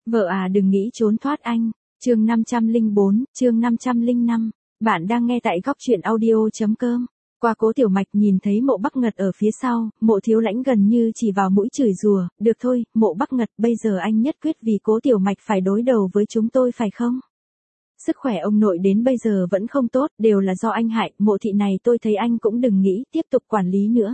Vợ à đừng nghĩ trốn thoát anh. Chương 504, chương 505. Bạn đang nghe tại góc truyện audio.com. Qua Cố Tiểu Mạch nhìn thấy Mộ Bắc Ngật ở phía sau, Mộ Thiếu Lãnh gần như chỉ vào mũi chửi rủa, được thôi, Mộ Bắc Ngật, bây giờ anh nhất quyết vì Cố Tiểu Mạch phải đối đầu với chúng tôi phải không? Sức khỏe ông nội đến bây giờ vẫn không tốt, đều là do anh hại, Mộ thị này tôi thấy anh cũng đừng nghĩ tiếp tục quản lý nữa.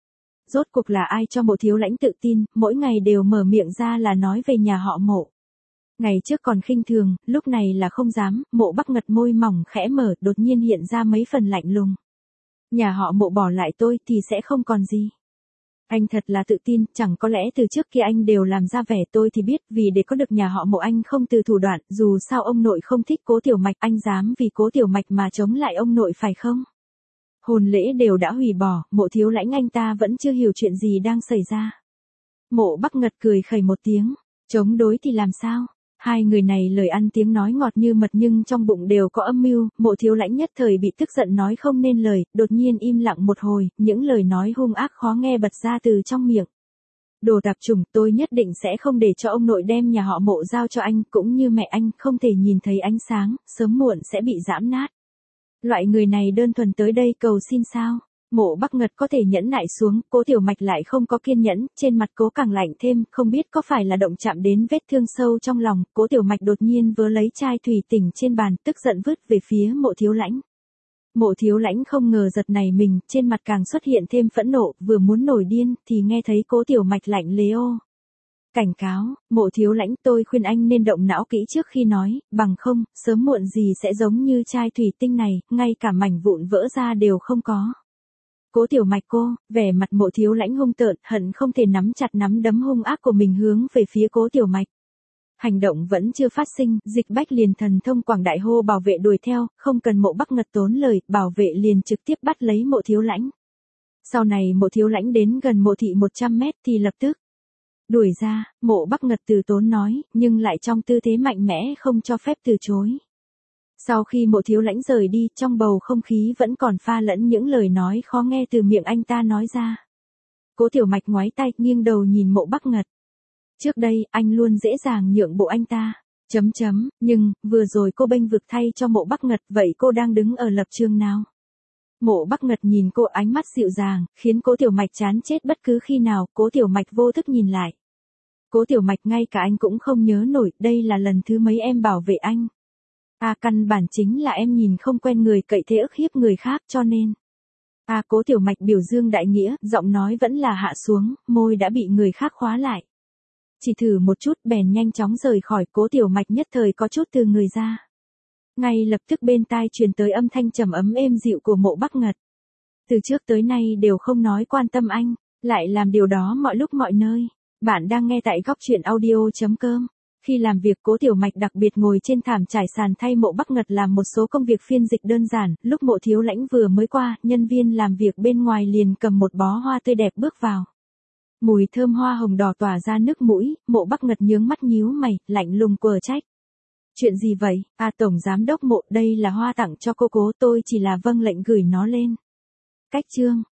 Rốt cuộc là ai cho Mộ Thiếu Lãnh tự tin, mỗi ngày đều mở miệng ra là nói về nhà họ Mộ. Ngày trước còn khinh thường, lúc này là không dám, Mộ Bắc Ngật môi mỏng khẽ mở, đột nhiên hiện ra mấy phần lạnh lùng. Nhà họ Mộ bỏ lại tôi thì sẽ không còn gì. Anh thật là tự tin, chẳng có lẽ từ trước kia anh đều làm ra vẻ, tôi thì biết, vì để có được nhà họ Mộ anh không từ thủ đoạn, dù sao ông nội không thích Cố Tiểu Mạch, anh dám vì Cố Tiểu Mạch mà chống lại ông nội phải không? Hôn lễ đều đã hủy bỏ, Mộ Thiếu Lãnh anh ta vẫn chưa hiểu chuyện gì đang xảy ra. Mộ Bắc Ngật cười khẩy một tiếng, chống đối thì làm sao? Hai người này lời ăn tiếng nói ngọt như mật nhưng trong bụng đều có âm mưu, Mộ Thiếu Lãnh nhất thời bị tức giận nói không nên lời, đột nhiên im lặng một hồi, những lời nói hung ác khó nghe bật ra từ trong miệng. Đồ tạp chủng, tôi nhất định sẽ không để cho ông nội đem nhà họ Mộ giao cho anh, cũng như mẹ anh, không thể nhìn thấy ánh sáng, sớm muộn sẽ bị giãm nát. Loại người này đơn thuần tới đây cầu xin sao? Mộ Bắc Ngật có thể nhẫn nại xuống, Cố Tiểu Mạch lại không có kiên nhẫn, trên mặt Cố càng lạnh thêm, không biết có phải là động chạm đến vết thương sâu trong lòng, Cố Tiểu Mạch đột nhiên vớ lấy chai thủy tinh trên bàn, tức giận vứt về phía Mộ Thiếu Lãnh. Mộ Thiếu Lãnh không ngờ giật này mình, trên mặt càng xuất hiện thêm phẫn nộ, vừa muốn nổi điên, thì nghe thấy Cố Tiểu Mạch lạnh lẽo. Cảnh cáo, Mộ Thiếu Lãnh, tôi khuyên anh nên động não kỹ trước khi nói, bằng không, sớm muộn gì sẽ giống như chai thủy tinh này, ngay cả mảnh vụn vỡ ra đều không có. Cố Tiểu Mạch cô, vẻ mặt Mộ Thiếu Lãnh hung tợn, hận không thể nắm chặt nắm đấm hung ác của mình hướng về phía Cố Tiểu Mạch. Hành động vẫn chưa phát sinh, Dịch Bách liền thần thông quảng đại hô bảo vệ đuổi theo, không cần Mộ Bắc Ngật tốn lời, bảo vệ liền trực tiếp bắt lấy Mộ Thiếu Lãnh. Sau này Mộ Thiếu Lãnh đến gần Mộ thị 100 mét thì lập tức đuổi ra, Mộ Bắc Ngật từ tốn nói, nhưng lại trong tư thế mạnh mẽ không cho phép từ chối. Sau khi Mộ Thiếu Lãnh rời đi, trong bầu không khí vẫn còn pha lẫn những lời nói khó nghe từ miệng anh ta nói ra. Cố Tiểu Mạch ngoái tay, nghiêng đầu nhìn Mộ Bắc Ngật. Trước đây, anh luôn dễ dàng nhượng bộ anh ta. Nhưng, vừa rồi cô bênh vực thay cho Mộ Bắc Ngật, vậy cô đang đứng ở lập trường nào? Mộ Bắc Ngật nhìn cô ánh mắt dịu dàng, khiến Cố Tiểu Mạch chán chết bất cứ khi nào, Cố Tiểu Mạch vô thức nhìn lại. Cố Tiểu Mạch ngay cả anh cũng không nhớ nổi, đây là lần thứ mấy em bảo vệ anh. Căn bản chính là em nhìn không quen người cậy thế ức hiếp người khác cho nên. Cố Tiểu Mạch biểu dương đại nghĩa, giọng nói vẫn là hạ xuống, môi đã bị người khác khóa lại. Chỉ thử một chút bèn nhanh chóng rời khỏi, Cố Tiểu Mạch nhất thời có chút từ người ra. Ngay lập tức bên tai truyền tới âm thanh trầm ấm êm dịu của Mộ Bắc Ngật. Từ trước tới nay đều không nói quan tâm anh, lại làm điều đó mọi lúc mọi nơi. Bạn đang nghe tại góc truyện audio.com. Khi làm việc, Cố Tiểu Mạch đặc biệt ngồi trên thảm trải sàn thay Mộ Bắc Ngật làm một số công việc phiên dịch đơn giản, lúc Mộ Thiếu Lãnh vừa mới qua, nhân viên làm việc bên ngoài liền cầm một bó hoa tươi đẹp bước vào. Mùi thơm hoa hồng đỏ tỏa ra nước mũi, Mộ Bắc Ngật nhướng mắt nhíu mày, lạnh lùng quờ trách. Chuyện gì vậy? Tổng giám đốc Mộ, đây là hoa tặng cho cô Cố, tôi chỉ là vâng lệnh gửi nó lên. Cách chương.